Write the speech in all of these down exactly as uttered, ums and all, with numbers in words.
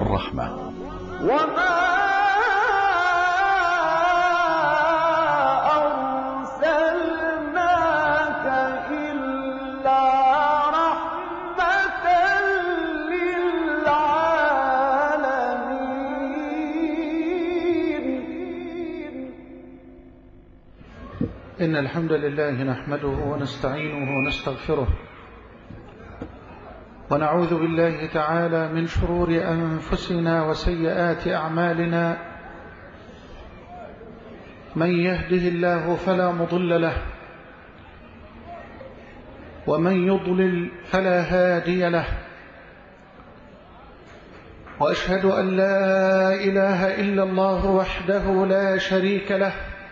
الرحمة. وما أرسلناك إلا رحمة للعالمين. إن الحمد لله نحمده ونستعينه ونستغفره، ونعوذ بالله تعالى من شرور أنفسنا وسيئات أعمالنا. من يهده الله فلا مضل له، ومن يضلل فلا هادي له. وأشهد أن لا إله إلا الله وحده لا شريك له،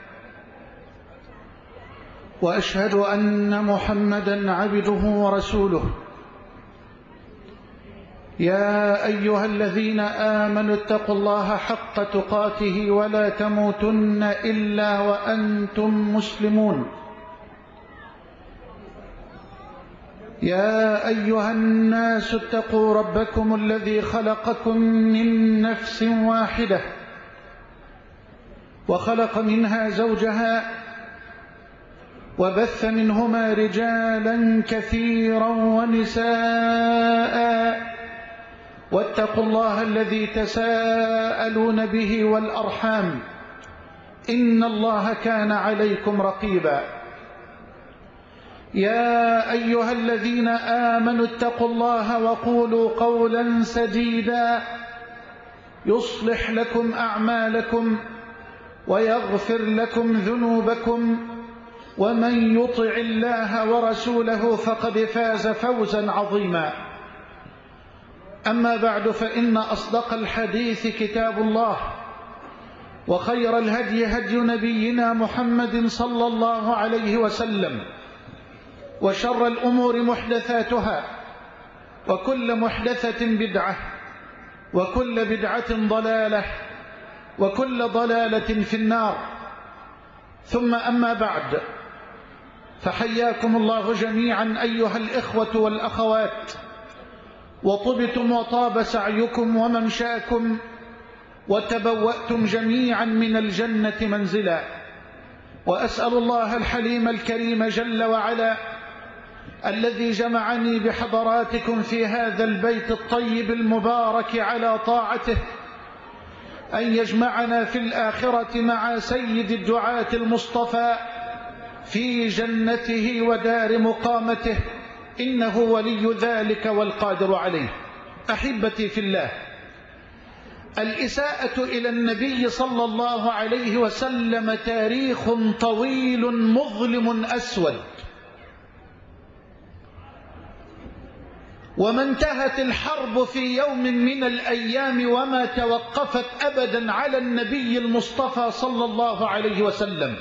وأشهد أن محمدًا عبده ورسوله. يا أيها الذين آمنوا اتقوا الله حق تقاته ولا تموتن إلا وأنتم مسلمون. يا أيها الناس اتقوا ربكم الذي خلقكم من نفس واحدة، وخلق منها زوجها، وبث منهما رجالا كثيرا ونساء. واتقوا الله الذي تساءلون به والأرحام، إن الله كان عليكم رقيبا. يا أيها الذين آمنوا اتقوا الله وقولوا قولا سديدا يصلح لكم أعمالكم ويغفر لكم ذنوبكم، ومن يطع الله ورسوله فقد فاز فوزا عظيما. أما بعد، فإن أصدق الحديث كتاب الله، وخير الهدي هدي نبينا محمد صلى الله عليه وسلم، وشر الأمور محدثاتها، وكل محدثة بدعة، وكل بدعة ضلالة، وكل ضلالة في النار. ثم أما بعد، فحياكم الله جميعا أيها الإخوة والأخوات، وطبتم وطاب سعيكم وممشاكم، وتبوأتم جميعا من الجنة منزلا. وأسأل الله الحليم الكريم جل وعلا الذي جمعني بحضراتكم في هذا البيت الطيب المبارك على طاعته أن يجمعنا في الآخرة مع سيد الدعاة المصطفى في جنته ودار مقامته، إنه ولي ذلك والقادر عليه. أحبتي في الله، الإساءة إلى النبي صلى الله عليه وسلم تاريخ طويل مظلم أسود، وما انتهت الحرب في يوم من الأيام وما توقفت أبدا على النبي المصطفى صلى الله عليه وسلم.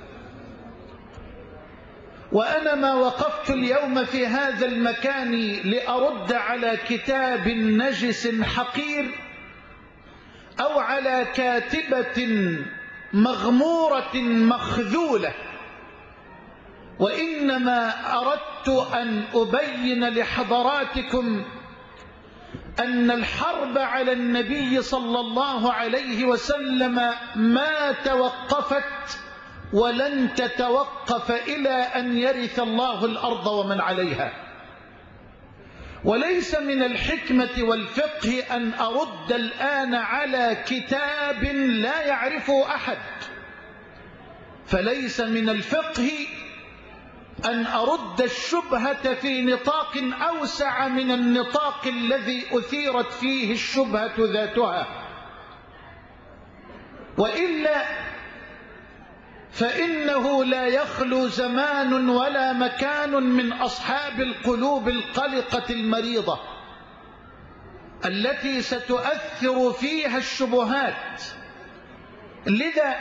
وأنا ما وقفت اليوم في هذا المكان لأرد على كتاب نجس حقير، أو على كاتبة مغمورة مخذولة، وإنما أردت أن أبين لحضراتكم أن الحرب على النبي صلى الله عليه وسلم ما توقفت ولن تتوقف إلى أن يرث الله الأرض ومن عليها. وليس من الحكمة والفقه أن أرد الآن على كتاب لا يعرفه أحد، فليس من الفقه أن أرد الشبهة في نطاق أوسع من النطاق الذي أثيرت فيه الشبهة ذاتها، وإلا فإنه لا يخلو زمان ولا مكان من أصحاب القلوب القلقة المريضة التي ستؤثر فيها الشبهات. لذا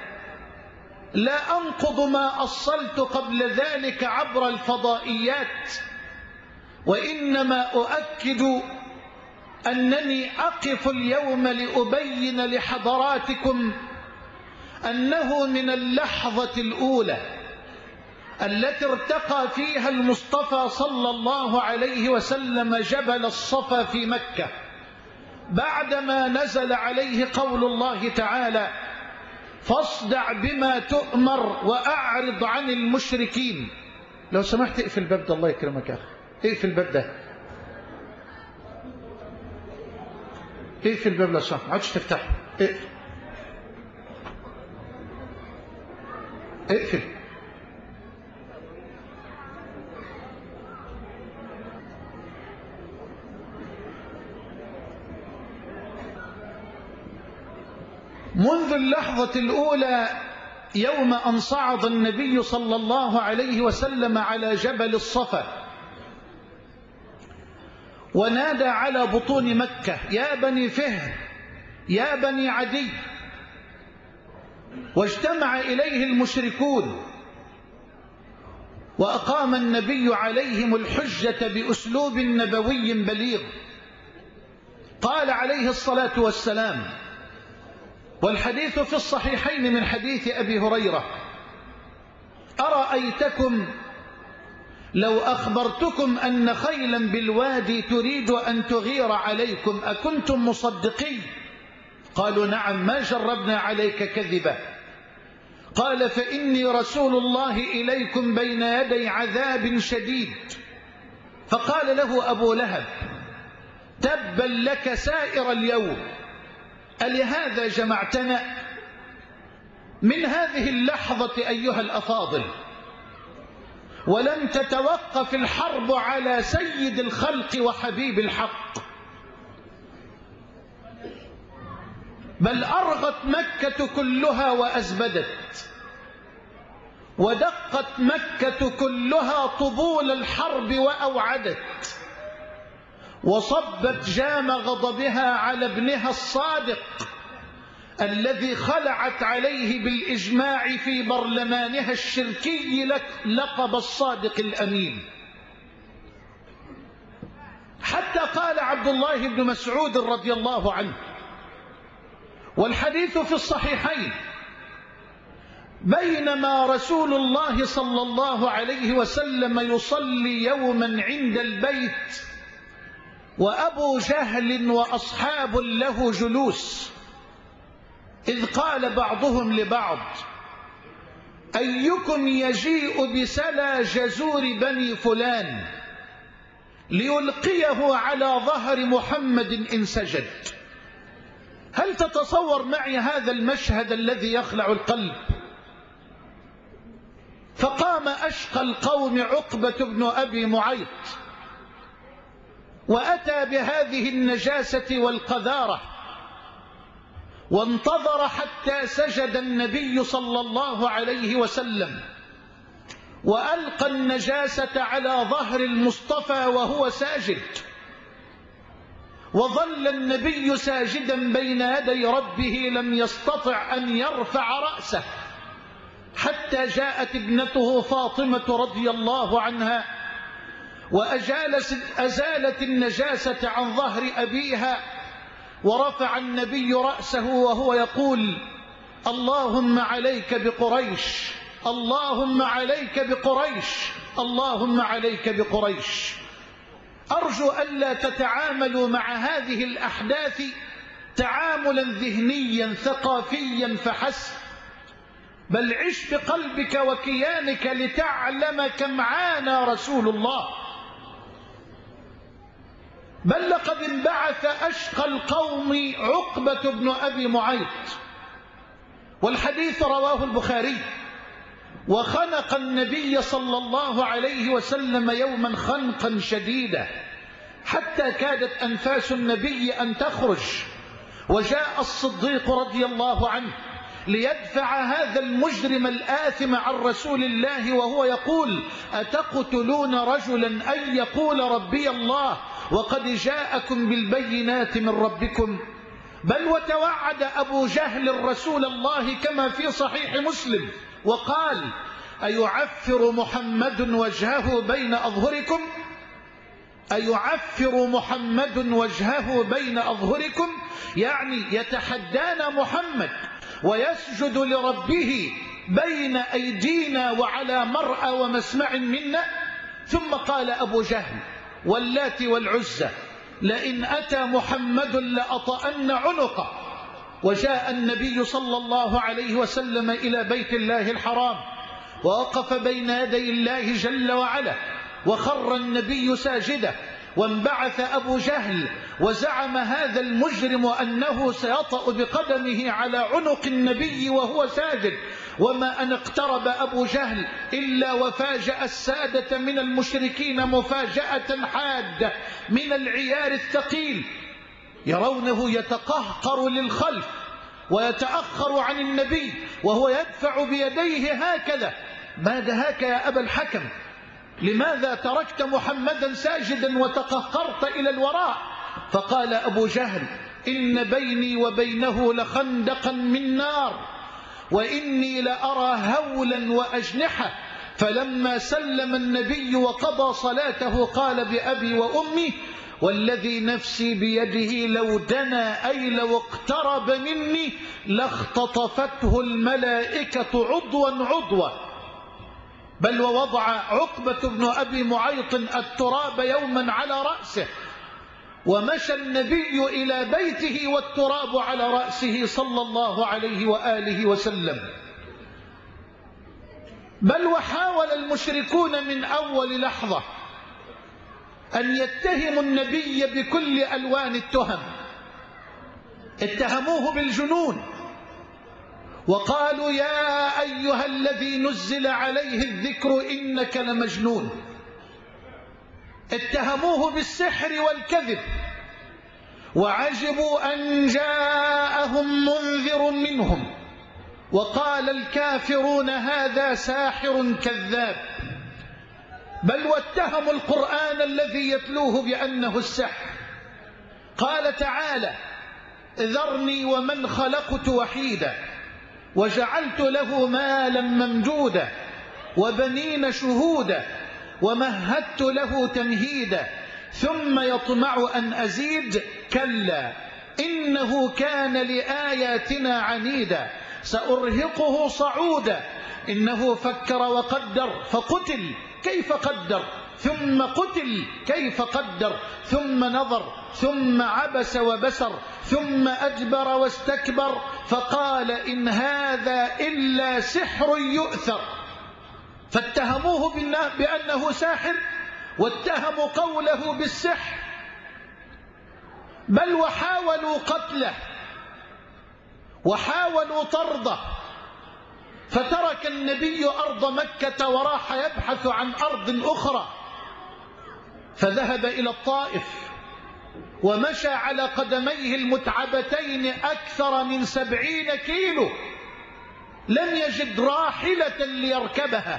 لا أنقض ما أصلت قبل ذلك عبر الفضائيات، وإنما أؤكد أنني أقف اليوم لأبين لحضراتكم أنه من اللحظة الأولى التي ارتقى فيها المصطفى صلى الله عليه وسلم جبل الصفا في مكة، بعدما نزل عليه قول الله تعالى فاصدع بما تؤمر وأعرض عن المشركين. لو سمحت اقفل الباب ده، الله يكرمك يا أخي، اقفل الباب ده، اقفل الباب لو سمحت، ما عادش تفتحه، اقفل اقفل. منذ اللحظة الأولى يوم أن صعد النبي صلى الله عليه وسلم على جبل الصفا ونادى على بطون مكة يا بني فهر يا بني عدي، واجتمع إليه المشركون، وأقام النبي عليهم الحجة بأسلوب نبوي بليغ. قال عليه الصلاة والسلام، والحديث في الصحيحين من حديث أبي هريرة: أرأيتكم لو أخبرتكم أن خيلا بالوادي تريد أن تغير عليكم أكنتم مصدقين؟ قالوا نعم، ما جربنا عليك كذبا. قال فإني رسول الله إليكم بين يدي عذاب شديد. فقال له أبو لهب: تبا لك سائر اليوم، ألهذا جمعتنا؟ من هذه اللحظة أيها الأفاضل ولم تتوقف الحرب على سيد الخلق وحبيب الحق، بل أرغت مكة كلها وأزبدت، ودقت مكة كلها طبول الحرب وأوعدت، وصبت جام غضبها على ابنها الصادق الذي خلعت عليه بالإجماع في برلمانها الشركي لك لقب الصادق الأمين. حتى قال عبد الله بن مسعود رضي الله عنه، والحديث في الصحيحين: بينما رسول الله صلى الله عليه وسلم يصلي يوما عند البيت وأبو جهل وأصحاب له جلوس، إذ قال بعضهم لبعض: أيكم يجيء بسلى جزور بني فلان ليلقيه على ظهر محمد إن سجد؟ هل تتصور معي هذا المشهد الذي يخلع القلب؟ فقام أشقى القوم عقبة بن أبي معيط وأتى بهذه النجاسة والقذارة، وانتظر حتى سجد النبي صلى الله عليه وسلم، وألقى النجاسة على ظهر المصطفى وهو ساجد، وظل النبي ساجدا بين يدي ربه لم يستطع أن يرفع رأسه، حتى جاءت ابنته فاطمة رضي الله عنها وأزالت النجاسة عن ظهر أبيها، ورفع النبي رأسه وهو يقول: اللهم عليك بقريش، اللهم عليك بقريش، اللهم عليك بقريش. أرجو ألا تتعاملوا مع هذه الأحداث تعاملا ذهنيا ثقافيا فحسب، بل عش بقلبك وكيانك لتعلم كم عانى رسول الله، بل لقد انبعث أشقى القوم عقبة بن أبي معيط، والحديث رواه البخاري: وخنق النبي صلى الله عليه وسلم يوما خنقا شديدا حتى كادت أنفاس النبي أن تخرج، وجاء الصديق رضي الله عنه ليدفع هذا المجرم الآثم عن رسول الله وهو يقول: أتقتلون رجلا أن يقول ربي الله وقد جاءكم بالبينات من ربكم؟ بل وتوعد أبو جهل رسول الله كما في صحيح مسلم وقال: أيعفر محمد وجهه بين أظهركم؟ أيعفر محمد وجهه بين أظهركم؟ يعني يتحدانا محمد ويسجد لربه بين أيدينا وعلى مرأى ومسمع منا. ثم قال أبو جهل واللات والعزى لئن أتى محمد لأطأن عنقه. وجاء النبي صلى الله عليه وسلم إلى بيت الله الحرام ووقف بين يدي الله جل وعلا، وخر النبي ساجدا، وانبعث أبو جهل وزعم هذا المجرم أنه سيطأ بقدمه على عنق النبي وهو ساجد. وما أن اقترب أبو جهل إلا وفاجأ السادة من المشركين مفاجأة حادة من العيار الثقيل، يرونه يتقهقر للخلف ويتأخر عن النبي وهو يدفع بيديه هكذا. ما دهاك يا أبا الحكم؟ لماذا تركت محمدا ساجدا وتقهقرت إلى الوراء؟ فقال أبو جهل: إن بيني وبينه لخندقا من نار، وإني لأرى هولا وأجنحة. فلما سلم النبي وقضى صلاته قال بأبي وأمي والذي نفسي بيده لو دنا أي لو اقترب مني لاختطفته الملائكة عضوا عضوا. بل ووضع عقبة بن أبي معيط التراب يوما على رأسه، ومشى النبي إلى بيته والتراب على رأسه صلى الله عليه وآله وسلم. بل وحاول المشركون من أول لحظة أن يتهموا النبي بكل ألوان التهم. اتهموه بالجنون وقالوا: يا أيها الذي نزل عليه الذكر إنك لمجنون. اتهموه بالسحر والكذب، وعجبوا أن جاءهم منذر منهم وقال الكافرون هذا ساحر كذاب. بل واتهموا القرآن الذي يتلوه بأنه السحر. قال تعالى: ذرني ومن خلقت وحيدا وجعلت له مالا ممدودا وبنين شهودا ومهدت له تمهيدا ثم يطمع أن أزيد كلا إنه كان لآياتنا عنيدا سأرهقه صعودا إنه فكر وقدر فقتل كيف قدر ثم قتل كيف قدر ثم نظر ثم عبس وبسر ثم أدبر واستكبر فقال إن هذا إلا سحر يؤثر. فاتهموه بأنه ساحر واتهموا قوله بالسحر، بل وحاولوا قتله وحاولوا طرده. فترك النبي أرض مكة وراح يبحث عن أرض أخرى، فذهب إلى الطائف ومشى على قدميه المتعبتين أكثر من سبعين كيلو، لم يجد راحلة ليركبها.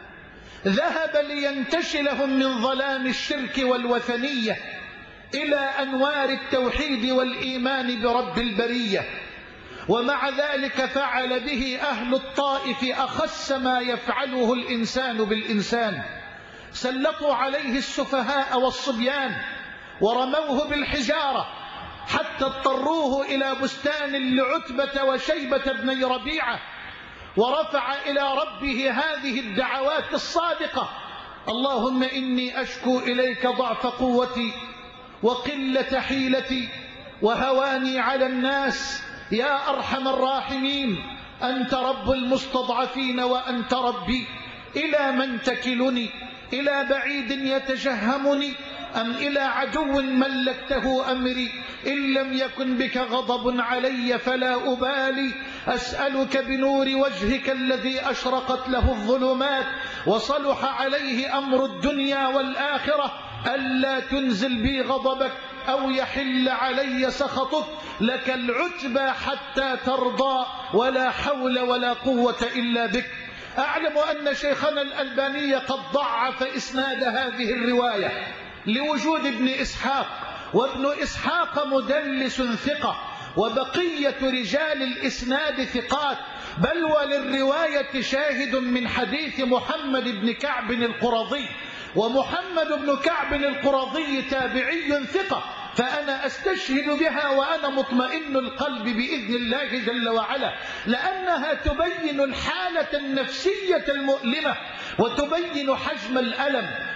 ذهب لينتشلهم من ظلام الشرك والوثنية إلى أنوار التوحيد والإيمان برب البرية. ومع ذلك فعل به أهل الطائف أخس ما يفعله الإنسان بالإنسان. سلطوا عليه السفهاء والصبيان ورموه بالحجارة حتى اضطروه إلى بستان لعتبة وشيبة بن ربيعة، ورفع إلى ربه هذه الدعوات الصادقة: اللهم إني أشكو إليك ضعف قوتي وقلة حيلتي وهواني على الناس يا أرحم الراحمين، أنت رب المستضعفين وأنت ربي، إلى من تكلني؟ إلى بعيد يتجهمني أم إلى عدو ملكته أمري؟ إن لم يكن بك غضب علي فلا أبالي، أسألك بنور وجهك الذي أشرقت له الظلمات وصلح عليه أمر الدنيا والآخرة ألا تنزل بي غضبك أو يحل علي سخطك، لك العتبى حتى ترضى ولا حول ولا قوة إلا بك. أعلم أن شيخنا الألباني قد ضعف إسناد هذه الرواية لوجود ابن إسحاق، وابن إسحاق مدلس ثقة، وبقية رجال الإسناد ثقات، بل وللرواية شاهد من حديث محمد بن كعب القرظي، ومحمد بن كعب القرظي تابعي ثقة، فأنا أستشهد بها وأنا مطمئن القلب بإذن الله جل وعلا، لأنها تبين الحالة النفسية المؤلمة وتبين حجم الألم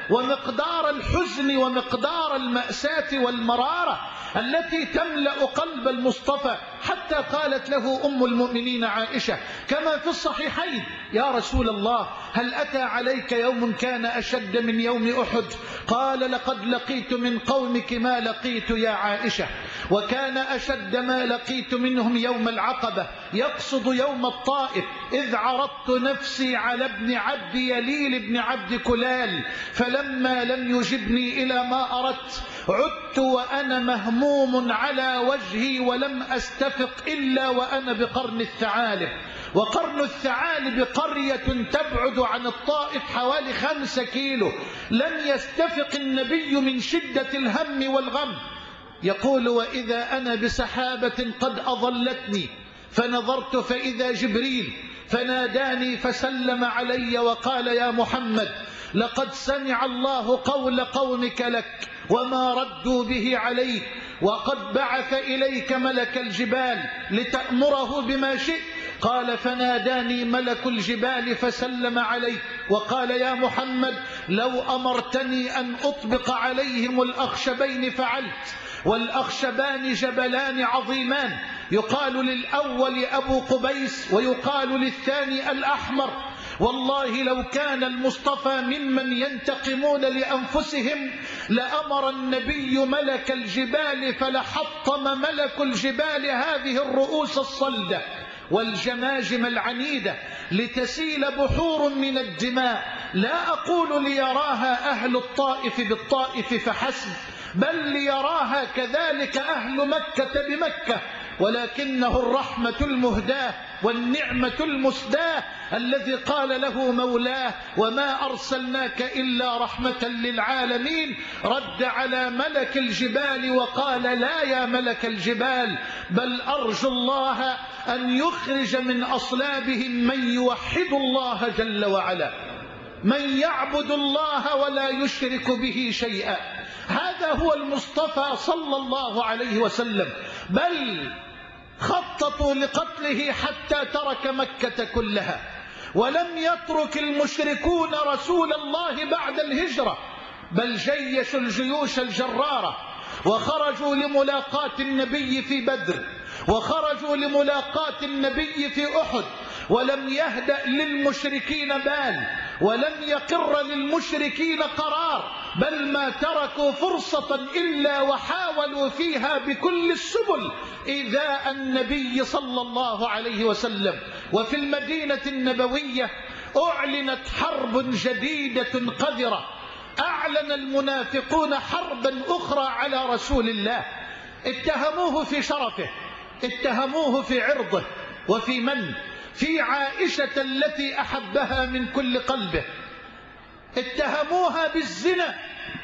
ومقدار الحزن ومقدار المأساة والمرارة التي تملأ قلب المصطفى، حتى قالت له أم المؤمنين عائشة كما في الصحيحين: يا رسول الله، هل أتى عليك يوم كان أشد من يوم أحد؟ قال: لقد لقيت من قومك ما لقيت يا عائشة، وكان أشد ما لقيت منهم يوم العقبة، يقصد يوم الطائف، إذ عرضت نفسي على ابن عبد يليل بن عبد كلال، فلما لم يجبني إلى ما أردت عدت وأنا مهموم على وجهي ولم أستفق إلا وأنا بقرن الثعالب. وقرن الثعالب قرية تبعد عن الطائف حوالي خمسة كيلو. لم يستفق النبي من شدة الهم والغم. يقول: وإذا أنا بسحابة قد أظلتني، فنظرت فإذا جبريل فناداني فسلم علي وقال: يا محمد، لقد سمع الله قول قومك لك وما ردوا به عليك، وقد بعث إليك ملك الجبال لتأمره بما شئت. قال: فناداني ملك الجبال فسلم علي وقال: يا محمد، لو أمرتني أن أطبق عليهم الأخشبين فعلت. والأخشبان جبلان عظيمان، يقال للأول أبو قبيس ويقال للثاني الأحمر. والله لو كان المصطفى ممن ينتقمون لأنفسهم لأمر النبي ملك الجبال فلحطم ملك الجبال هذه الرؤوس الصلدة والجماجم العنيدة لتسيل بحور من الدماء، لا أقول ليراها أهل الطائف بالطائف فحسب، بل ليراها كذلك أهل مكة بمكة، ولكنه الرحمة المهداة والنعمة المسداة الذي قال له مولاه: وما أرسلناك إلا رحمة للعالمين. رد على ملك الجبال وقال: لا يا ملك الجبال، بل أرجو الله أن يخرج من أصلابهم من يوحد الله جل وعلا، من يعبد الله ولا يشرك به شيئا. هذا هو المصطفى صلى الله عليه وسلم. بل خططوا لقتله حتى ترك مكة كلها، ولم يترك المشركون رسول الله بعد الهجرة، بل جيشوا الجيوش الجرارة وخرجوا لملاقاة النبي في بدر، وخرجوا لملاقاة النبي في أحد، ولم يهدأ للمشركين بال، ولم يقر للمشركين قرار، بل ما تركوا فرصة إلا وحاولوا فيها بكل السبل إيذاء النبي صلى الله عليه وسلم. وفي المدينة النبوية أعلنت حرب جديدة قذرة، أعلن المنافقون حربا أخرى على رسول الله. اتهموه في شرفه، اتهموه في عرضه، وفي من؟ في عائشة التي أحبها من كل قلبه. اتهموها بالزنا.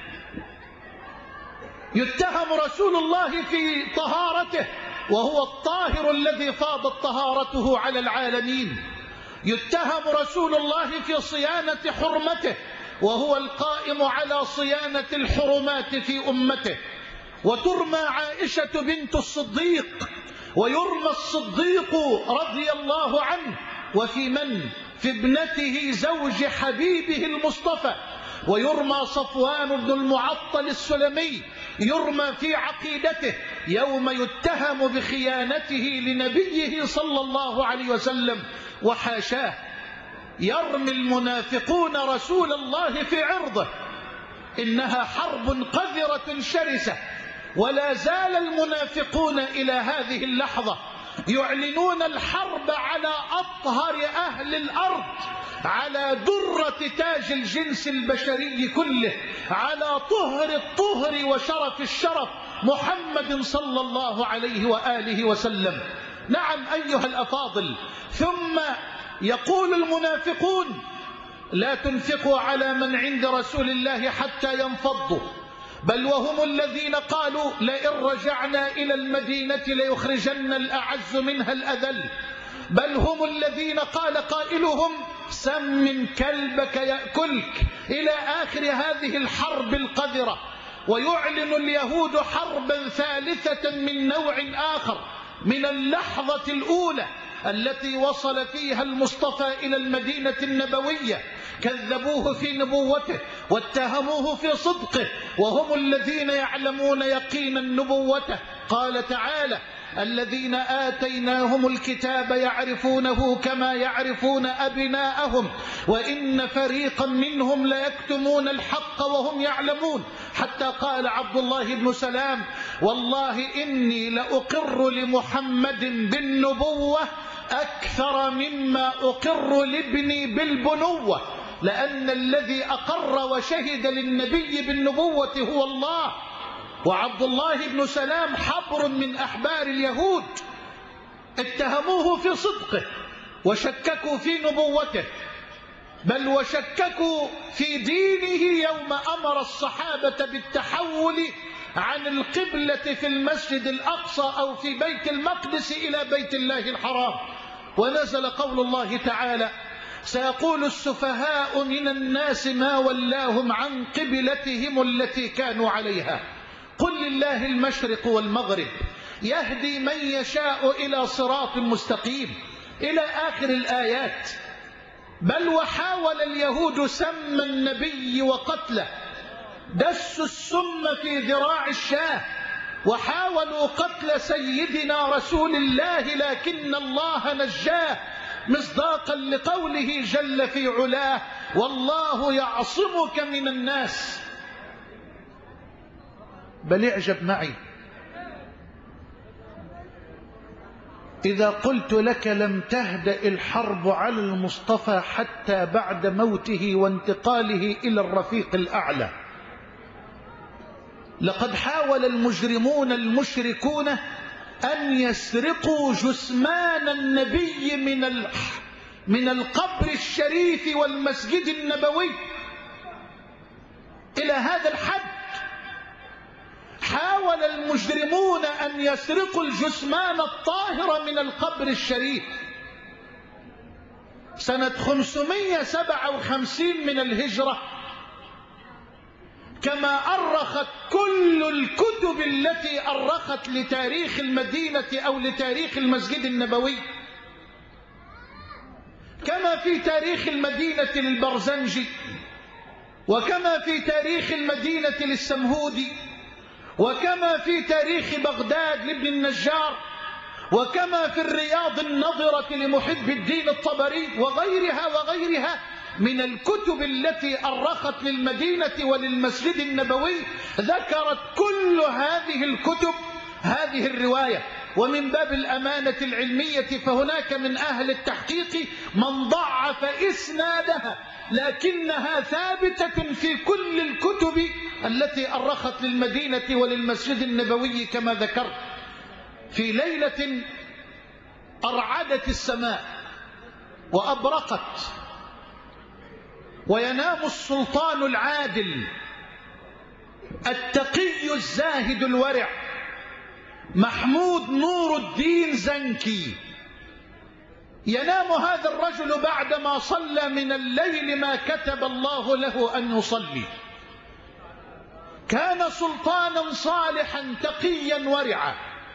يتهم رسول الله في طهارته وهو الطاهر الذي فاضت طهارته على العالمين. يتهم رسول الله في صيانة حرمته وهو القائم على صيانة الحرمات في أمته. وترمى عائشة بنت الصديق، ويرمى الصديق رضي الله عنه، وفي من؟ في ابنته زوج حبيبه المصطفى. ويرمى صفوان بن المعطل السلمي، يرمى في عقيدته يوم يتهم بخيانته لنبيه صلى الله عليه وسلم، وحاشاه. يرمي المنافقون رسول الله في عرضه. إنها حرب قذرة شرسة، ولا زال المنافقون إلى هذه اللحظة يعلنون الحرب على أطهر أهل الأرض، على درة تاج الجنس البشري كله، على طهر الطهر وشرف الشرف، محمد صلى الله عليه وآله وسلم. نعم أيها الأفاضل. ثم يقول المنافقون: لا تنفقوا على من عند رسول الله حتى ينفضوا، بل وهم الذين قالوا: لئن رجعنا إلى المدينة ليخرجن الأعز منها الأذل. بل هم الذين قال قائلهم: سمن كلبك يأكلك، إلى آخر هذه الحرب القذرة. ويعلن اليهود حربا ثالثة من نوع آخر من اللحظة الأولى التي وصل فيها المصطفى إلى المدينة النبوية، كذبوه في نبوته واتهموه في صدقه وهم الذين يعلمون يقينا نبوته. قال تعالى: الذين آتيناهم الكتاب يعرفونه كما يعرفون أبناءهم وإن فريقا منهم ليكتمون الحق وهم يعلمون. حتى قال عبد الله بن سلام: والله إني لأقر لمحمد بالنبوة أكثر مما أقر لابني بالبنوة، لأن الذي أقر وشهد للنبي بالنبوة هو الله. وعبد الله بن سلام حبر من أحبار اليهود، اتهموه في صدقه وشككوا في نبوته، بل وشككوا في دينه يوم أمر الصحابة بالتحول عن القبلة في المسجد الأقصى أو في بيت المقدس إلى بيت الله الحرام. ونزل قول الله تعالى: سيقول السفهاء من الناس ما ولاهم عن قبلتهم التي كانوا عليها قل لله المشرق والمغرب يهدي من يشاء إلى صراط مستقيم، إلى آخر الآيات. بل وحاول اليهود سم النبي وقتله، دسوا السم في ذراع الشاه، وحاولوا قتل سيدنا رسول الله لكن الله نجاه، مصداقا لقوله جل في علاه: والله يعصمك من الناس. بل اعجب معي إذا قلت لك لم تهدأ الحرب على المصطفى حتى بعد موته وانتقاله إلى الرفيق الأعلى. لقد حاول المجرمون المشركون أن يسرقوا جثمان النبي من من القبر الشريف والمسجد النبوي إلى هذا الحد. حاول المجرمون أن يسرقوا الجثمان الطاهر من القبر الشريف سنة خمسمائة وسبعة وخمسين من الهجرة، كما أرخت كل الكتب التي أرخت لتاريخ المدينة أو لتاريخ المسجد النبوي، كما في تاريخ المدينة للبرزنجي، وكما في تاريخ المدينة للسمهودي، وكما في تاريخ بغداد لابن النجار، وكما في الرياض النظرة لمحب الدين الطبري، وغيرها وغيرها من الكتب التي أرخت للمدينة وللمسجد النبوي. ذكرت كل هذه الكتب هذه الرواية. ومن باب الأمانة العلمية فهناك من أهل التحقيق من ضعف إسنادها، لكنها ثابتة في كل الكتب التي أرخت للمدينة وللمسجد النبوي كما ذكرت. في ليلة أرعدت السماء وأبرقت، وينام السلطان العادل التقي الزاهد الورع محمود نور الدين زنكي. ينام هذا الرجل بعدما صلى من الليل ما كتب الله له أن يصلي. كان سلطانا صالحا تقيا ورعا.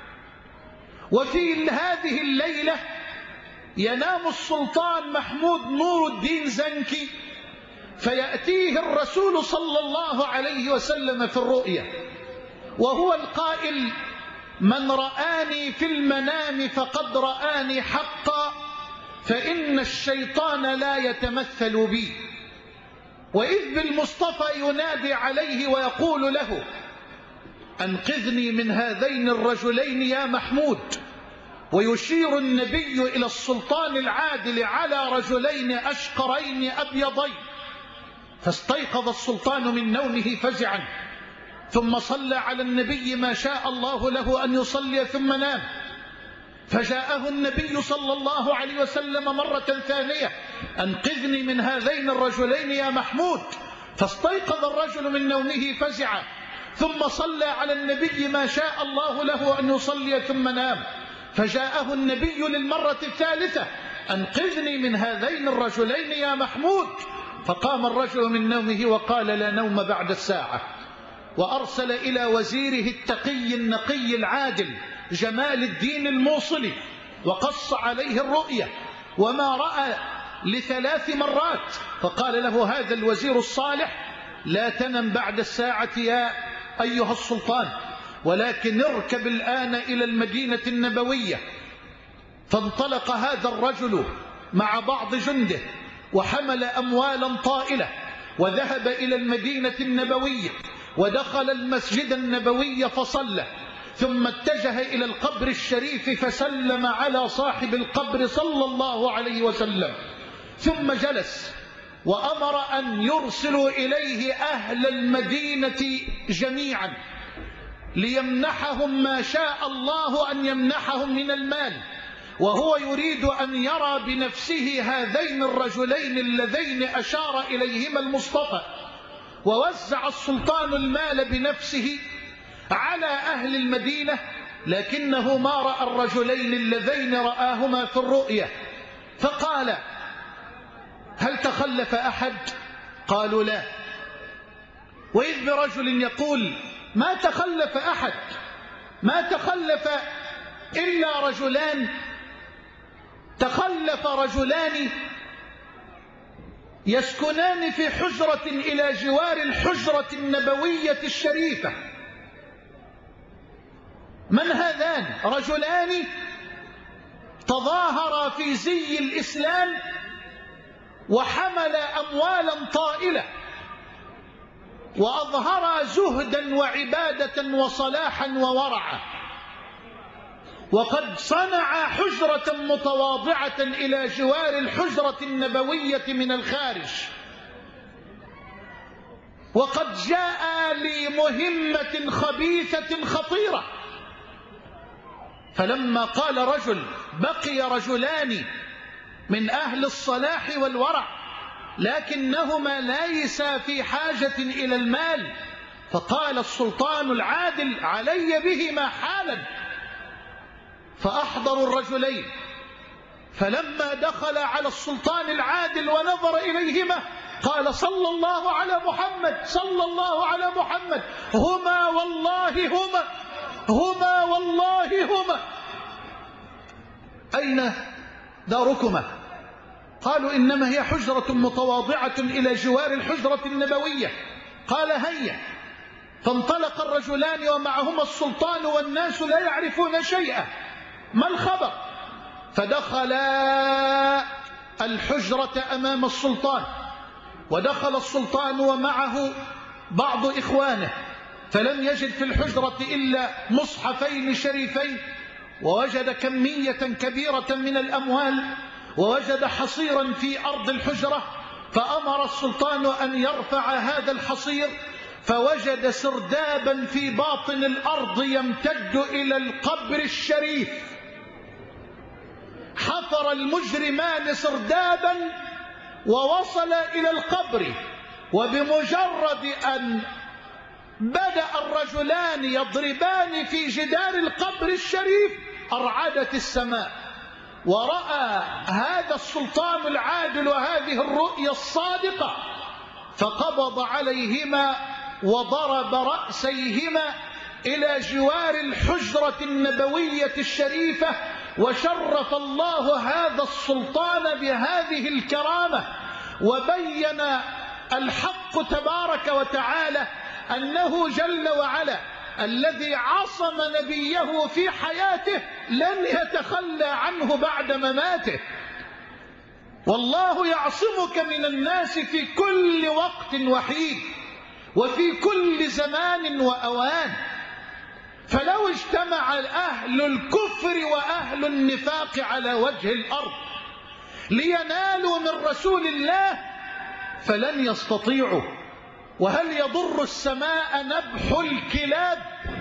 وفي هذه الليلة ينام السلطان محمود نور الدين زنكي، فيأتيه الرسول صلى الله عليه وسلم في الرؤيا وهو القائل: من رآني في المنام فقد رآني حقا، فإن الشيطان لا يتمثل بي. وإذ بالمصطفى ينادي عليه ويقول له: أنقذني من هذين الرجلين يا محمود. ويشير النبي إلى السلطان العادل على رجلين أشقرين أبيضين. فاستيقظ السلطان من نومه فزعا، ثم صلى على النبي ما شاء الله له أن يصلي ثم نام. فجاءه النبي صلى الله عليه وسلم مرة ثانية: أنقذني من هذين الرجلين يا محمود. فاستيقظ الرجل من نومه فزعا، ثم صلى على النبي ما شاء الله له أن يصلي ثم نام. فجاءه النبي للمرة الثالثة: أنقذني من هذين الرجلين يا محمود. فقام الرجل من نومه وقال: لا نوم بعد الساعة. وأرسل إلى وزيره التقي النقي العادل جمال الدين الموصلي، وقص عليه الرؤيا وما رأى لثلاث مرات. فقال له هذا الوزير الصالح: لا تنم بعد الساعة يا أيها السلطان، ولكن اركب الآن إلى المدينة النبوية. فانطلق هذا الرجل مع بعض جنده وحمل أموالا طائلة وذهب إلى المدينة النبوية، ودخل المسجد النبوي فصلى، ثم اتجه إلى القبر الشريف فسلم على صاحب القبر صلى الله عليه وسلم، ثم جلس وأمر أن يرسلوا إليه أهل المدينة جميعا ليمنحهم ما شاء الله أن يمنحهم من المال، وهو يريد أن يرى بنفسه هذين الرجلين اللذين أشار إليهما المصطفى. ووزع السلطان المال بنفسه على أهل المدينة، لكنه ما رأى الرجلين اللذين رآهما في الرؤيا، فقال: هل تخلف أحد؟ قالوا: لا. وإذ برجل يقول: ما تخلف أحد، ما تخلف إلا رجلان، تخلف رجلان يسكنان في حجرة إلى جوار الحجرة النبوية الشريفة. من هذان؟ رجلان تظاهرا في زي الإسلام وحمل أموالا طائلة وأظهرا زهدا وعبادة وصلاحا وورعا، وقد صنع حجرة متواضعة إلى جوار الحجرة النبوية من الخارج، وقد جاء لمهمة خبيثة خطيرة. فلما قال رجل: بقي رجلان من أهل الصلاح والورع لكنهما ليسا في حاجة إلى المال، فقال السلطان العادل: علي بهما حالا. فأحضروا الرجلين، فلما دخل على السلطان العادل ونظر إليهما قال: صلى الله على محمد، صلى الله على محمد، هما والله هما، هما والله هما. أين داركما؟ قالوا: إنما هي حجرة متواضعة إلى جوار الحجرة النبوية. قال: هيا. فانطلق الرجلان ومعهما السلطان والناس لا يعرفون شيئا، ما الخبر؟ فدخلا الحجرة أمام السلطان، ودخل السلطان ومعه بعض إخوانه، فلم يجد في الحجرة إلا مصحفين شريفين، ووجد كمية كبيرة من الأموال، ووجد حصيرا في أرض الحجرة، فأمر السلطان أن يرفع هذا الحصير، فوجد سردابا في باطن الأرض يمتد إلى القبر الشريف. حفر المجرمان سردابا ووصل إلى القبر، وبمجرد أن بدأ الرجلان يضربان في جدار القبر الشريف أرعدت السماء، ورأى هذا السلطان العادل وهذه الرؤيا الصادقة، فقبض عليهما وضرب رأسيهما إلى جوار الحجرة النبوية الشريفة. وشرف الله هذا السلطان بهذه الكرامة، وبين الحق تبارك وتعالى أنه جل وعلا الذي عصم نبيه في حياته لن يتخلى عنه بعد مماته. والله يعصمك من الناس في كل وقت وحين وفي كل زمان وأوان. فلو اجتمع أهل الكفر وأهل النفاق على وجه الأرض لينالوا من رسول الله فلن يستطيعوا. وهل يضر السماء نبح الكلاب؟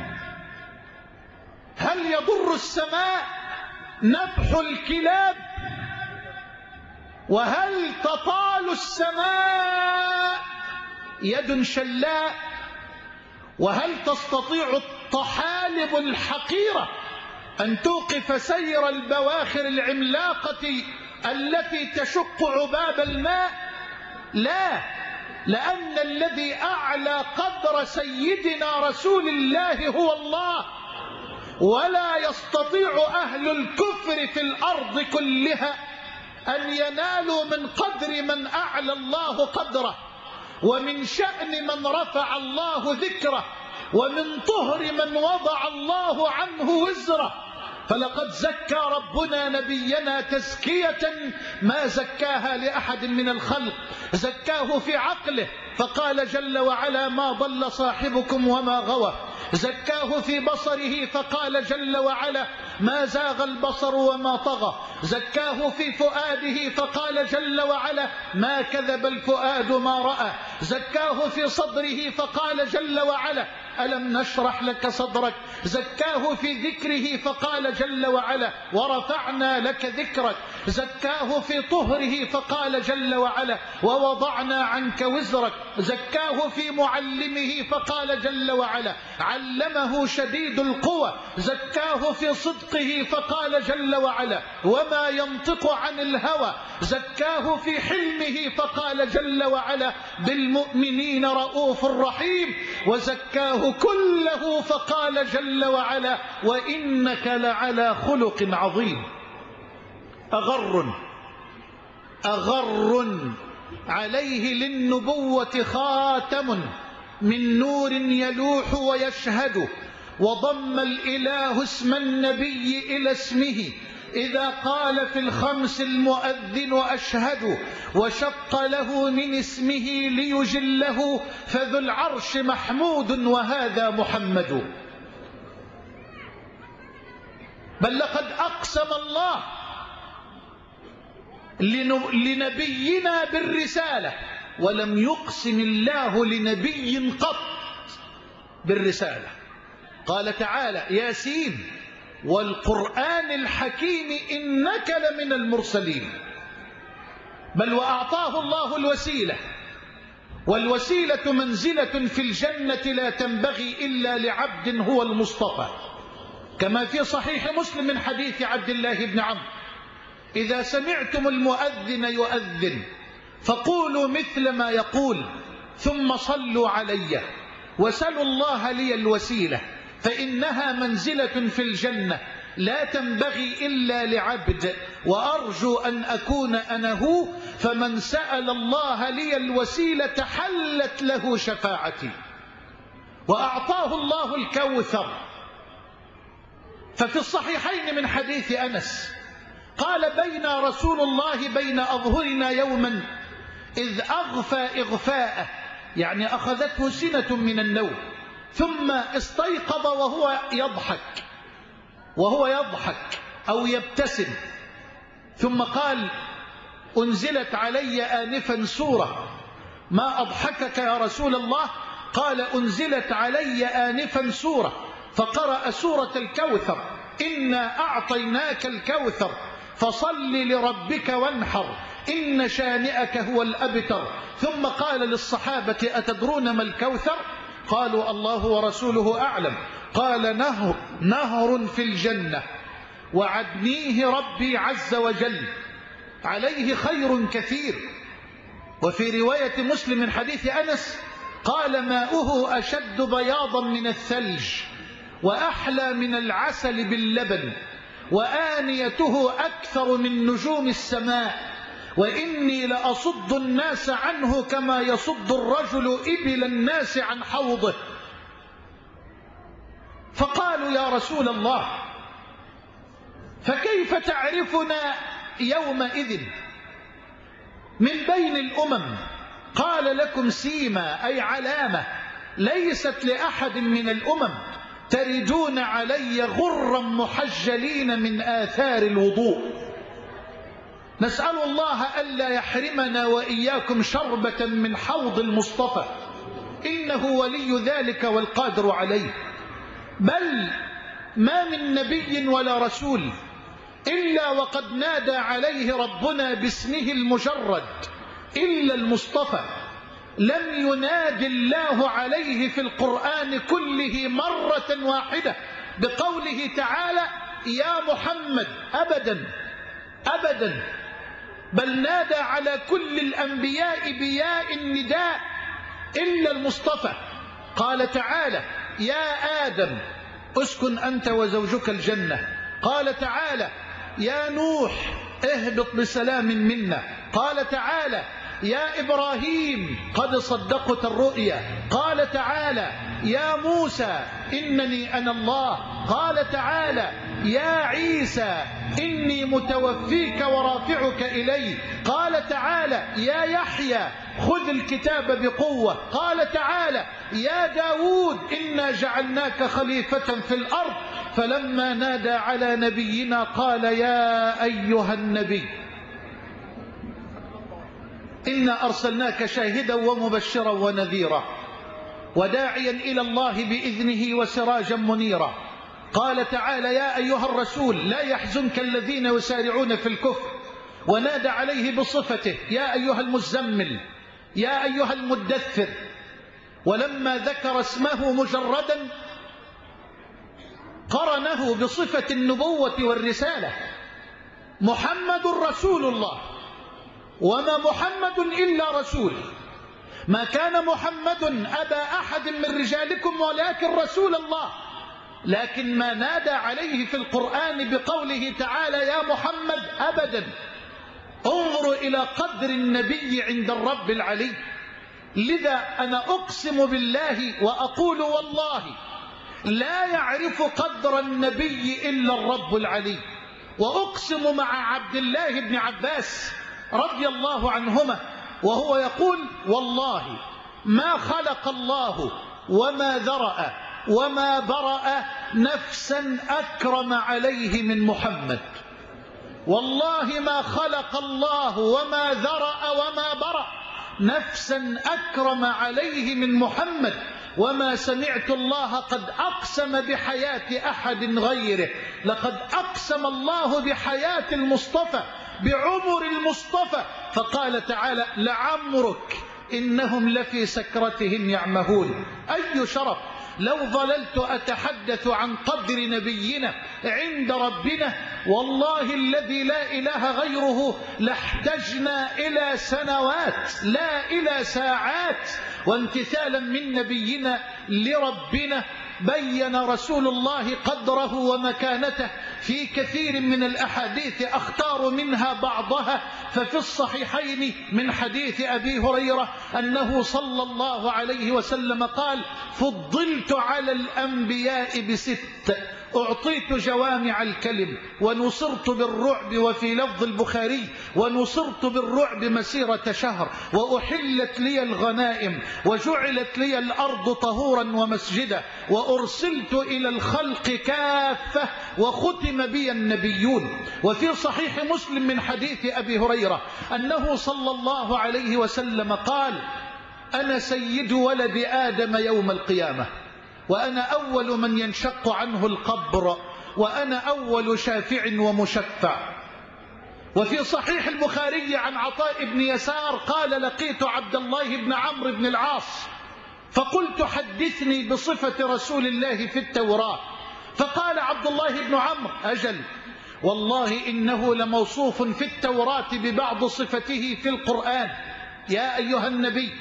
هل يضر السماء نبح الكلاب؟ وهل تطال السماء يد شلاء؟ وهل تستطيع الطحالب الحقيرة أن توقف سير البواخر العملاقة التي تشق عباب الماء؟ لا، لأن الذي أعلى قدر سيدنا رسول الله هو الله، ولا يستطيع أهل الكفر في الأرض كلها أن ينالوا من قدر من أعلى الله قدره، ومن شأن من رفع الله ذكره، ومن طهر من وضع الله عنه وزره. فلقد زكى ربنا نبينا تزكية ما زكاها لأحد من الخلق. زكاه في عقله فقال جل وعلا: ما ضل صاحبكم وما غوى. زكاه في بصره فقال جل وعلا: ما زاغ البصر وما طغى. زكاه في فؤاده فقال جل وعلا: ما كذب الفؤاد ما رأى. زكاه في صدره فقال جل وعلا: ألم نشرح لك صدرك. زكاه في ذكره فقال جل وعلا: ورفعنا لك ذكرك. زكاه في طهره فقال جل وعلا: ووضعنا عنك وزرك. زكاه في معلمه فقال جل وعلا: علمه شديد القوى. زكاه في صدقه فقال جل وعلا: وما ينطق عن الهوى. زكاه في حلمه فقال جل وعلا: بالمؤمنين رؤوف رحيم. وزكاه كله فقال جل وعلا: وإنك لعلى خلق عظيم. أغر أغر عليه للنبوة خاتم من نور يلوح ويشهد. وضم الإله اسم النبي إلى اسمه إذا قال في الخمس المؤذن أشهد. وشق له من اسمه ليجله فذو العرش محمود وهذا محمد. بل لقد أقسم الله لنبينا بالرسالة، ولم يقسم الله لنبي قط بالرسالة. قال تعالى: ياسين والقرآن الحكيم إنك لمن المرسلين. بل وأعطاه الله الوسيلة، والوسيلة منزلة في الجنة لا تنبغي إلا لعبد هو المصطفى، كما في صحيح مسلم من حديث عبد الله بن عمرو: إذا سمعتم المؤذن يؤذن فقولوا مثل ما يقول ثم صلوا علي وسلوا الله لي الوسيلة فإنها منزلة في الجنة لا تنبغي إلا لعبد، وأرجو أن أكون أنا هو، فمن سأل الله لي الوسيلة حلت له شفاعتي. وأعطاه الله الكوثر. ففي الصحيحين من حديث أنس قال: بين رسول الله بين أظهرنا يوما إذ أغفى إغفاءه، يعني أخذته سنة من النوم، ثم استيقظ وهو يضحك وهو يضحك أو يبتسم، ثم قال: أنزلت علي آنفا سورة. ما أضحكك يا رسول الله؟ قال: أنزلت علي آنفا سورة، فقرأ سورة الكوثر: إنا أعطيناك الكوثر فصل لربك وانحر إن شانئك هو الأبتر. ثم قال للصحابة: أتدرون ما الكوثر؟ قالوا: الله ورسوله أعلم. قال: نهر, نهر في الجنة وعدنيه ربي عز وجل، عليه خير كثير. وفي رواية مسلم من حديث أنس قال: ماؤه أشد بياضا من الثلج وأحلى من العسل باللبن، وآنيته أكثر من نجوم السماء، وإني لأصد الناس عنه كما يصد الرجل إبل الناس عن حوضه. فقالوا: يا رسول الله، فكيف تعرفنا يومئذ من بين الأمم؟ قال: لكم سيما، أي علامة، ليست لأحد من الأمم، تردون علي غرا محجلين من آثار الوضوء. نسأل الله ألا يحرمنا وإياكم شربة من حوض المصطفى، إنه ولي ذلك والقادر عليه. بل ما من نبي ولا رسول إلا وقد نادى عليه ربنا باسمه المجرد إلا المصطفى. لم ينادي الله عليه في القرآن كله مرة واحدة بقوله تعالى: يا محمد، أبدا أبدا، بل نادى على كل الأنبياء بياء النداء إلا المصطفى. قال تعالى: يا آدم اسكن أنت وزوجك الجنة. قال تعالى: يا نوح اهبط بسلام منا. قال تعالى يا إبراهيم قد صدقت الرؤيا. قال تعالى يا موسى إنني أنا الله. قال تعالى يا عيسى إني متوفيك ورافعك إلي. قال تعالى يا يحيى خذ الكتاب بقوة. قال تعالى يا داود إنا جعلناك خليفة في الأرض. فلما نادى على نبينا قال يا أيها النبي إنا أرسلناك شاهدا ومبشرا ونذيرا وداعيا إلى الله بإذنه وسراجا منيرا. قال تعالى يا أيها الرسول لا يحزنك الذين يسارعون في الكفر. ونادى عليه بصفته يا أيها المزمل يا أيها المدثر. ولما ذكر اسمه مجردا قرنه بصفة النبوة والرسالة. محمد رسول الله، وما محمد إلا رسول. ما كان محمد أبا أحد من رجالكم ولكن رسول الله. لكن ما نادى عليه في القرآن بقوله تعالى يا محمد أبدا. انظروا إلى قدر النبي عند الرب العلي. لذا أنا أقسم بالله وأقول والله لا يعرف قدر النبي إلا الرب العلي. وأقسم مع عبد الله بن عباس رضي الله عنهما وهو يقول والله ما خلق الله وما ذرأ وما برأ نفسا أكرم عليه من محمد. والله ما خلق الله وما ذرأ وما برأ نفسا أكرم عليه من محمد. وما سمعت الله قد أقسم بحياة أحد غيره. لقد أقسم الله بحياة المصطفى بعمر المصطفى. فقال تعالى لعمرك إنهم لفي سكرتهم يعمهون. أي شرف لو ظللت أتحدث عن قدر نبينا عند ربنا. والله الذي لا إله غيره لاحتجنا إلى سنوات لا إلى ساعات. وامتثالا من نبينا لربنا بين رسول الله قدره ومكانته في كثير من الأحاديث أختار منها بعضها. ففي الصحيحين من حديث أبي هريرة أنه صلى الله عليه وسلم قال فضلت على الأنبياء بست أعطيت جوامع الكلم ونصرت بالرعب. وفي لفظ البخاري ونصرت بالرعب مسيرة شهر وأحلت لي الغنائم وجعلت لي الأرض طهورا ومسجدا وأرسلت إلى الخلق كافة وختم بي النبيون. وفي صحيح مسلم من حديث أبي هريرة أنه صلى الله عليه وسلم قال أنا سيد ولد آدم يوم القيامة وأنا أول من ينشق عنه القبر وأنا أول شافع ومشفع. وفي صحيح البخاري عن عطاء بن يسار قال لقيت عبد الله بن عمرو بن العاص فقلت حدثني بصفة رسول الله في التوراة. فقال عبد الله بن عمرو أجل والله إنه لموصوف في التوراة ببعض صفته في القرآن. يا أيها النبي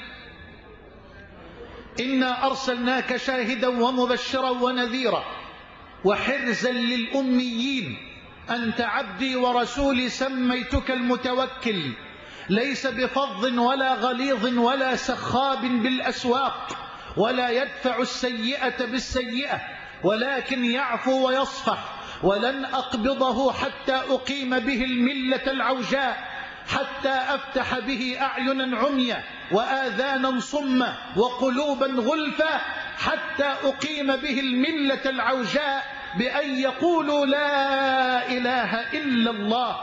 إنا أرسلناك شاهدا ومبشرا ونذيرا وحرزا للأميين أنت عبدي ورسولي سميتك المتوكل ليس بفظ ولا غليظ ولا سخاب بالأسواق ولا يدفع السيئة بالسيئة ولكن يعفو ويصفح ولن أقبضه حتى أقيم به الملة العوجاء حتى أفتح به أعينا عميا وآذانا صما وقلوبا غلفا حتى أقيم به الملة العوجاء بأن يقولوا لا إله إلا الله.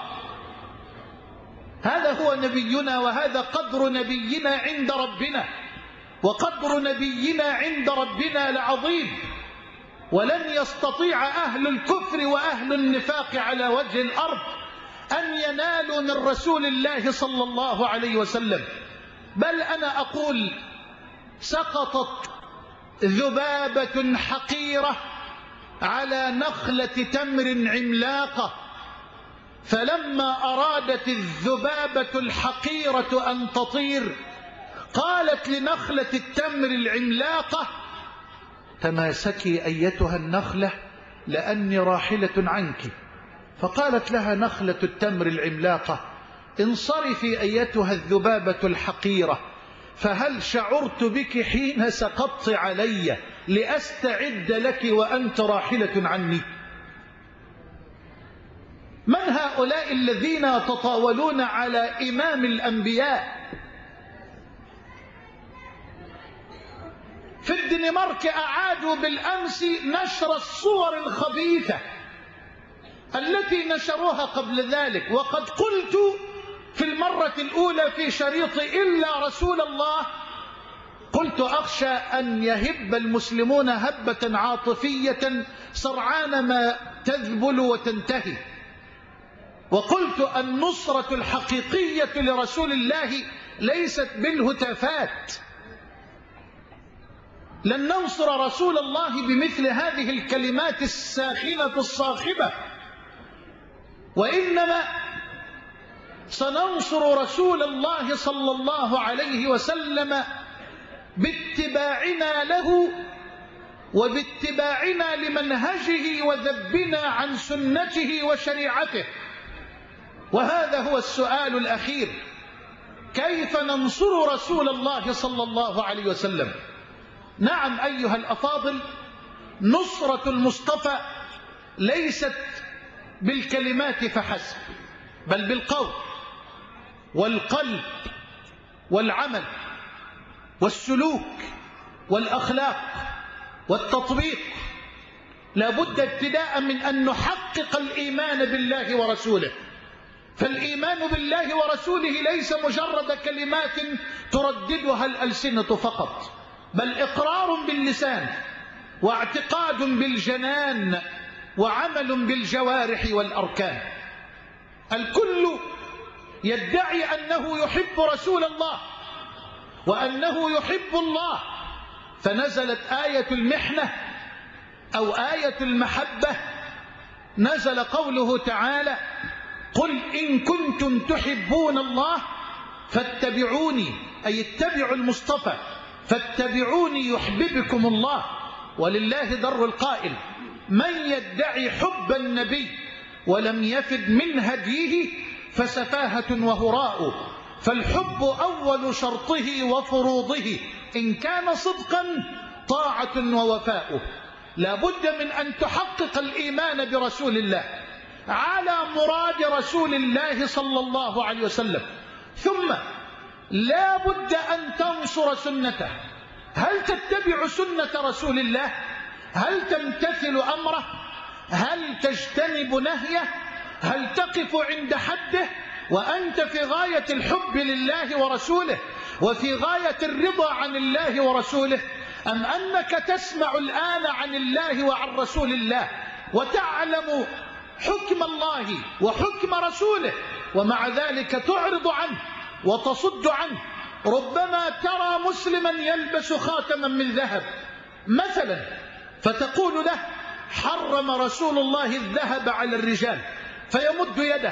هذا هو نبينا وهذا قدر نبينا عند ربنا. وقدر نبينا عند ربنا لعظيم. ولن يستطيع أهل الكفر وأهل النفاق على وجه الأرض أن ينالوا من رسول الله صلى الله عليه وسلم. بل أنا أقول سقطت ذبابة حقيرة على نخلة تمر عملاقة فلما أرادت الذبابة الحقيرة أن تطير قالت لنخلة التمر العملاقة تماسكي أيتها النخلة لأني راحلة عنك. فقالت لها نخلة التمر العملاقة: انصرفي أيتها الذبابة الحقيرة، فهل شعرت بك حين سقطت علي لأستعد لك وأنت راحلة عني؟ من هؤلاء الذين يتطاولون على إمام الأنبياء؟ في الدنمارك أعادوا بالأمس نشر الصور الخبيثة التي نشروها قبل ذلك، وقد قلت في المرة الأولى في شريط إلا رسول الله، قلت أخشى أن يهب المسلمون هبة عاطفية سرعان ما تذبل وتنتهي. وقلت النصرة الحقيقية لرسول الله ليست بالهتافات. لن ننصر رسول الله بمثل هذه الكلمات الساخنة الصاخبة، وإنما سننصر رسول الله صلى الله عليه وسلم باتباعنا له وباتباعنا لمنهجه وذبنا عن سنته وشريعته. وهذا هو السؤال الأخير: كيف ننصر رسول الله صلى الله عليه وسلم؟ نعم أيها الأفاضل، نصرة المصطفى ليست بالكلمات فحسب، بل بالقول والقلب والعمل والسلوك والأخلاق والتطبيق. لا بد ابتداء من أن نحقق الإيمان بالله ورسوله، فالإيمان بالله ورسوله ليس مجرد كلمات ترددها الألسنة فقط، بل إقرار باللسان واعتقاد بالجنان وعمل بالجوارح والأركان. الكل يدعي أنه يحب رسول الله وأنه يحب الله، فنزلت آية المحنة أو آية المحبة، نزل قوله تعالى: قل إن كنتم تحبون الله فاتبعوني، أي اتبعوا المصطفى، فاتبعوني يحببكم الله. ولله در القائل: من يدعي حب النبي ولم يفد من هديه فسفاهة وهراء، فالحب أول شرطه وفروضه، إن كان صدقا طاعة ووفاء. لا بد من أن تحقق الإيمان برسول الله على مراد رسول الله صلى الله عليه وسلم، ثم لا بد أن تنصر سنته. هل تتبع سنة رسول الله؟ هل تمتثل أمره؟ هل تجتنب نهيه؟ هل تقف عند حده وأنت في غاية الحب لله ورسوله وفي غاية الرضا عن الله ورسوله، أم أنك تسمع الآن عن الله وعن رسول الله وتعلم حكم الله وحكم رسوله ومع ذلك تعرض عنه وتصد عنه؟ ربما ترى مسلما يلبس خاتما من ذهب مثلا، فتقول له: حرم رسول الله الذهب على الرجال، فيمد يده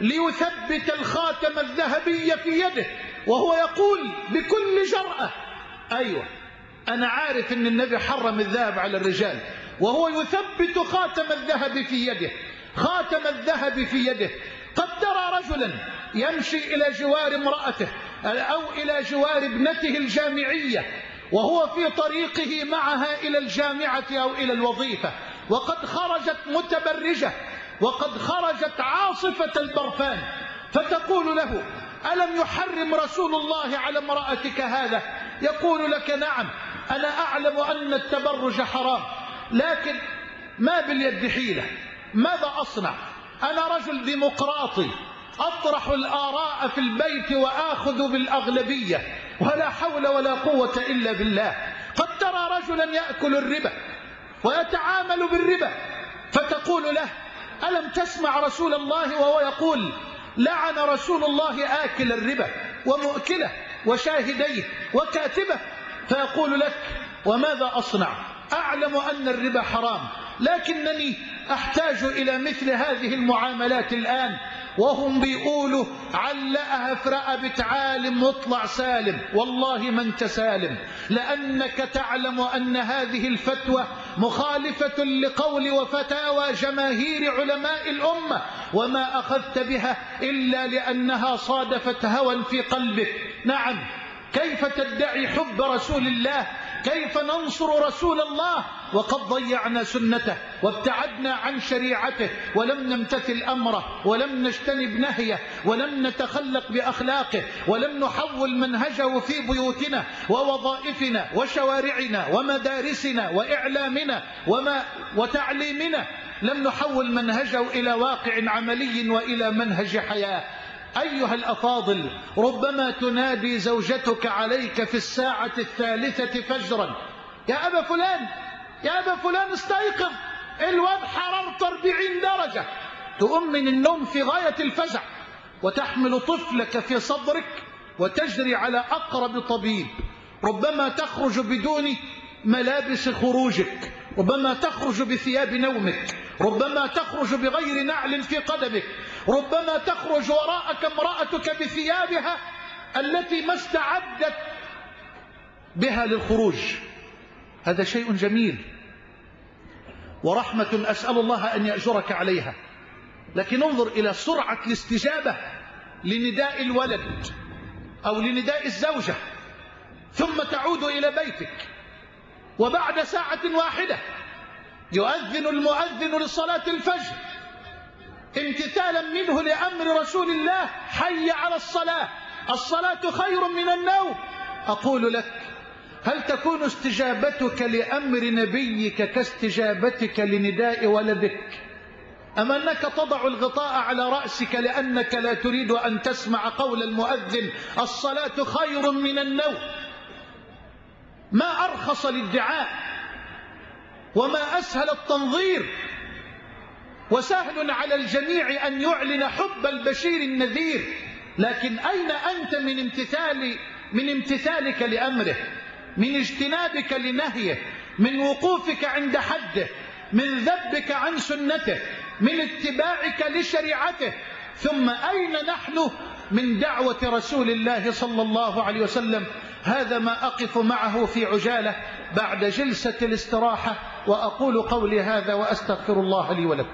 ليثبت الخاتم الذهبي في يده وهو يقول بكل جرأة: أيوة أنا عارف أن النبي حرم الذهب على الرجال، وهو يثبت خاتم الذهب في يده، خاتم الذهب في يده. قد ترى رجلا يمشي إلى جوار امرأته أو إلى جوار ابنته الجامعية وهو في طريقه معها إلى الجامعة أو إلى الوظيفة، وقد خرجت متبرجة وقد خرجت عاصفة البرفان، فتقول له: ألم يحرم رسول الله على امرأتك هذا؟ يقول لك: نعم أنا أعلم أن التبرج حرام، لكن ما باليد حيلة، ماذا أصنع؟ أنا رجل ديمقراطي أطرح الآراء في البيت وآخذ بالأغلبية، ولا حول ولا قوة إلا بالله. قد ترى رجلا يأكل الربا ويتعامل بالربا، فتقول له: ألم تسمع رسول الله وهو يقول: لعن رسول الله آكل الربا ومؤكله وشاهديه وكاتبه؟ فيقول لك: وماذا أصنع؟ أعلم أن الربا حرام، لكنني أحتاج إلى مثل هذه المعاملات الآن، وهم بيقولوا علقها في رقبة عالم واطلع سالم. والله ما انت سالم، لأنك تعلم أن هذه الفتوى مخالفة لقول وفتاوى جماهير علماء الأمة، وما أخذت بها إلا لأنها صادفت هوى في قلبك. نعم، كيف تدعي حب رسول الله؟ كيف ننصر رسول الله وقد ضيعنا سنته وابتعدنا عن شريعته ولم نمتثل أمره ولم نجتنب نهيه ولم نتخلق بأخلاقه ولم نحول منهجه في بيوتنا ووظائفنا وشوارعنا ومدارسنا وإعلامنا وما وتعليمنا، لم نحول منهجه إلى واقع عملي وإلى منهج حياة. أيها الأفاضل، ربما تنادي زوجتك عليك في الساعة الثالثة فجرا: يا أبا فلان، يا أبا فلان استيقظ، الواد حرارته أربعين درجة. تقوم من النوم في غاية الفزع وتحمل طفلك في صدرك وتجري على أقرب طبيب. ربما تخرج بدون ملابس خروجك، ربما تخرج بثياب نومك، ربما تخرج بغير نعل في قدمك، ربما تخرج وراءك امرأتك بثيابها التي ما استعدت بها للخروج. هذا شيء جميل ورحمة أسأل الله أن يأجرك عليها، لكن انظر إلى سرعة الاستجابة لنداء الولد أو لنداء الزوجة، ثم تعود إلى بيتك وبعد ساعة واحدة يؤذن المؤذن لصلاة الفجر امتثالا منه لأمر رسول الله: حي على الصلاة، الصلاة خير من النوم. أقول لك: هل تكون استجابتك لأمر نبيك كاستجابتك لنداء ولدك؟ أم أنك تضع الغطاء على رأسك لأنك لا تريد أن تسمع قول المؤذن: الصلاة خير من النوم؟ ما أرخص الادعاء وما أسهل التنظير، وسهل على الجميع أن يعلن حب البشير النذير، لكن أين أنت من امتثال من امتثالك لأمره، من اجتنابك لنهيه، من وقوفك عند حده، من ذبك عن سنته، من اتباعك لشريعته؟ ثم أين نحن من دعوة رسول الله صلى الله عليه وسلم؟ هذا ما أقف معه في عجالة بعد جلسة الاستراحة، وأقول قولي هذا وأستغفر الله لي ولكم.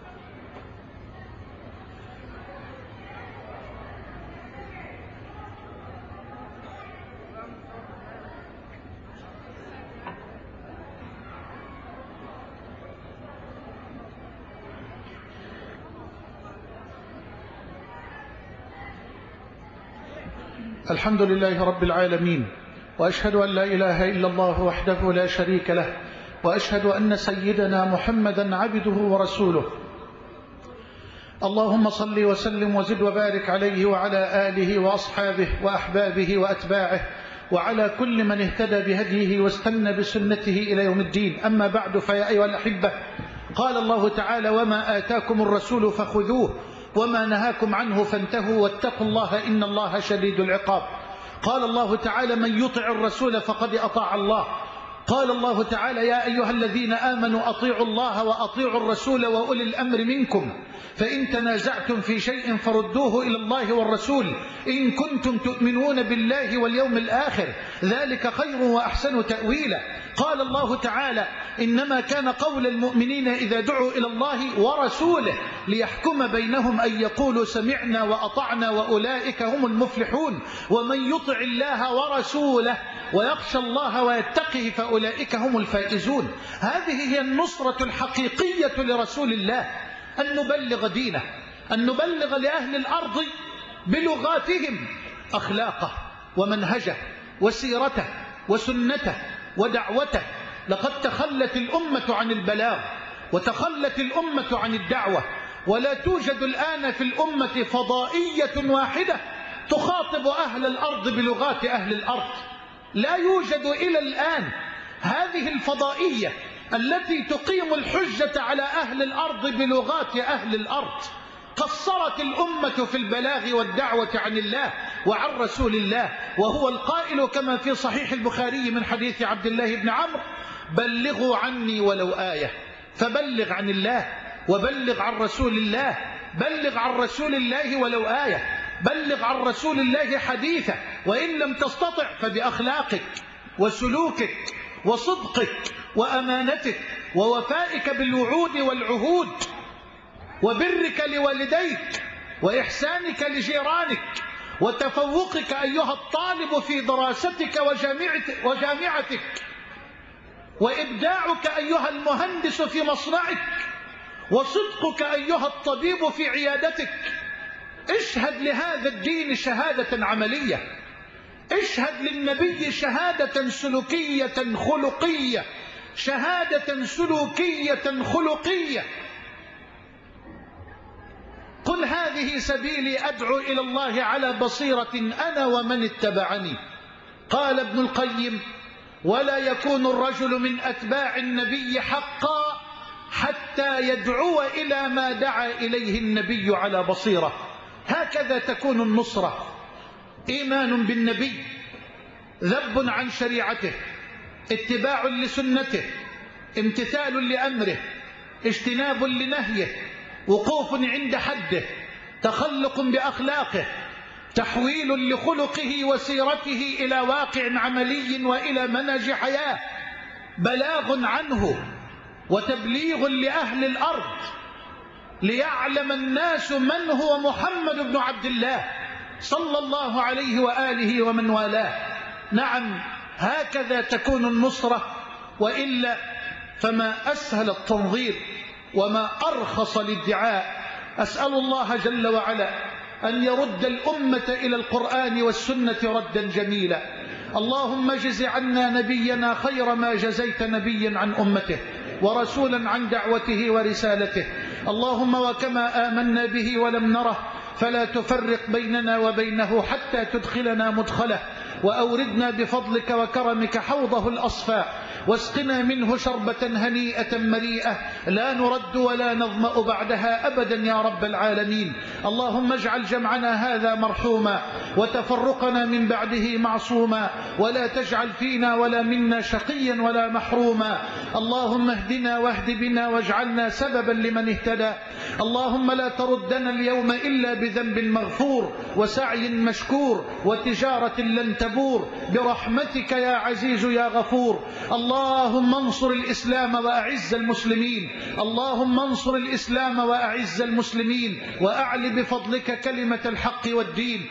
الحمد لله رب العالمين، وأشهد أن لا إله إلا الله وحده لا شريك له، وأشهد أن سيدنا محمدا عبده ورسوله. اللهم صل وسلم وزد وبارك عليه وعلى آله وأصحابه وأحبابه وأتباعه وعلى كل من اهتدى بهديه واستنى بسنته إلى يوم الدين. أما بعد، فيا أيها الأحبة، قال الله تعالى: وما آتاكم الرسول فخذوه وما نهاكم عنه فانتهوا واتقوا الله إن الله شديد العقاب. قال الله تعالى: من يطع الرسول فقد أطاع الله. قال الله تعالى: يا أيها الذين آمنوا أطيعوا الله وأطيعوا الرسول وأولي الأمر منكم، فإن تنازعتم في شيء فردوه إلى الله والرسول إن كنتم تؤمنون بالله واليوم الآخر، ذلك خير وأحسن تأويلا. قال الله تعالى: إنما كان قول المؤمنين إذا دعوا إلى الله ورسوله ليحكم بينهم أن يقولوا سمعنا وأطعنا وأولئك هم المفلحون، ومن يطع الله ورسوله ويخشى الله ويتقه فأولئك هم الفائزون. هذه هي النصرة الحقيقية لرسول الله، أن نبلغ دينه، أن نبلغ لأهل الأرض بلغاتهم أخلاقه ومنهجه وسيرته وسنته ودعوته. لقد تخلت الأمة عن البلاغ وتخلت الأمة عن الدعوة، ولا توجد الآن في الأمة فضائية واحدة تخاطب أهل الأرض بلغات أهل الأرض. لا يوجد إلى الآن هذه الفضائية التي تقيم الحجة على أهل الأرض بلغات أهل الأرض. قصرت الأمة في البلاغ والدعوة عن الله وعن رسول الله، وهو القائل كما في صحيح البخاري من حديث عبد الله بن عمرو: بلغوا عني ولو آية. فبلغ عن الله وبلغ عن رسول الله بلغ عن رسول الله ولو آية، بلغ عن رسول الله حديثة، وإن لم تستطع فبأخلاقك وسلوكك وصدقك وأمانتك ووفائك بالوعود والعهود وبرك لوالديك وإحسانك لجيرانك وتفوقك أيها الطالب في دراستك وجامعتك وإبداعك أيها المهندس في مصنعك وصدقك أيها الطبيب في عيادتك. اشهد لهذا الدين شهادة عملية، اشهد للنبي شهادة سلوكية خلقية، شهادة سلوكية خلقية. قل هذه سبيلي أدعو إلى الله على بصيرة أنا ومن اتبعني. قال ابن القيم: ولا يكون الرجل من أتباع النبي حقا حتى يدعو إلى ما دعا إليه النبي على بصيرة. هكذا تكون النصرة: إيمان بالنبي، ذب عن شريعته، اتباع لسنته، امتثال لأمره، اجتناب لنهيه، وقوف عند حده، تخلق بأخلاقه، تحويل لخلقه وسيرته إلى واقع عملي وإلى منهج حياة، بلاغ عنه وتبليغ لأهل الأرض ليعلم الناس من هو محمد بن عبد الله صلى الله عليه وآله ومن والاه. نعم، هكذا تكون النصرة، وإلا فما أسهل التنظير وما أرخص الادعاء. أسأل الله جل وعلا أن يرد الأمة إلى القرآن والسنة ردا جميلا. اللهم اجز عنا نبينا خير ما جزيت نبيا عن أمته ورسولا عن دعوته ورسالته. اللهم وكما آمنا به ولم نره فلا تفرق بيننا وبينه حتى تدخلنا مدخله، وأوردنا بفضلك وكرمك حوضه الأصفاء، واسقنا منه شربة هنيئة مريئة لا نرد ولا نظمأ بعدها أبدا يا رب العالمين. اللهم اجعل جمعنا هذا مرحوما وتفرقنا من بعده معصوما، ولا تجعل فينا ولا منا شقيا ولا محروما. اللهم اهدنا واهد بنا واجعلنا سببا لمن اهتدى. اللهم لا تردنا اليوم إلا بذنب مغفور وسعي مشكور وتجارة لن تبور برحمتك يا عزيز يا غفور. اللهم انصر الإسلام وأعز المسلمين، اللهم انصر الإسلام وأعز المسلمين، وأعل بفضلك كلمة الحق والدين.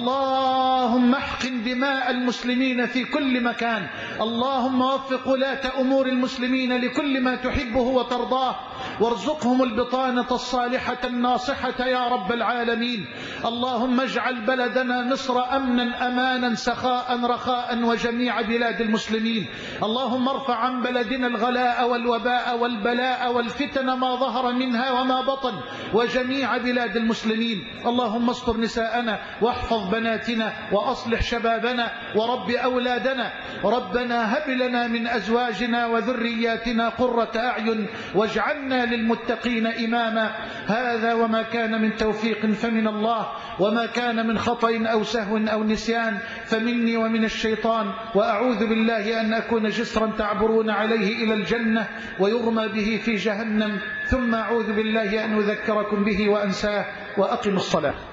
اللهم احقن دماء المسلمين في كل مكان. اللهم وفق ولاة أمور المسلمين لكل ما تحبه وترضاه، وارزقهم البطانة الصالحة الناصحة يا رب العالمين. اللهم اجعل بلدنا مصر أمنا أمانا سخاء رخاء وجميع بلاد المسلمين. اللهم ارفع عن بلدنا الغلاء والوباء والبلاء والفتن ما ظهر منها وما بطن وجميع بلاد المسلمين. اللهم استر نساءنا واحفظ بناتنا وأصلح شبابنا ورب أولادنا. ربنا هب لنا من أزواجنا وذرياتنا قرة أعين واجعلنا للمتقين إماما. هذا وما كان من توفيق فمن الله، وما كان من خطأ أو سهو أو نسيان فمني ومن الشيطان، وأعوذ بالله أن أكون جسرا تعبرون عليه إلى الجنة ويرمى به في جهنم، ثم أعوذ بالله أن أذكركم به وأنساه. وأقم الصلاة.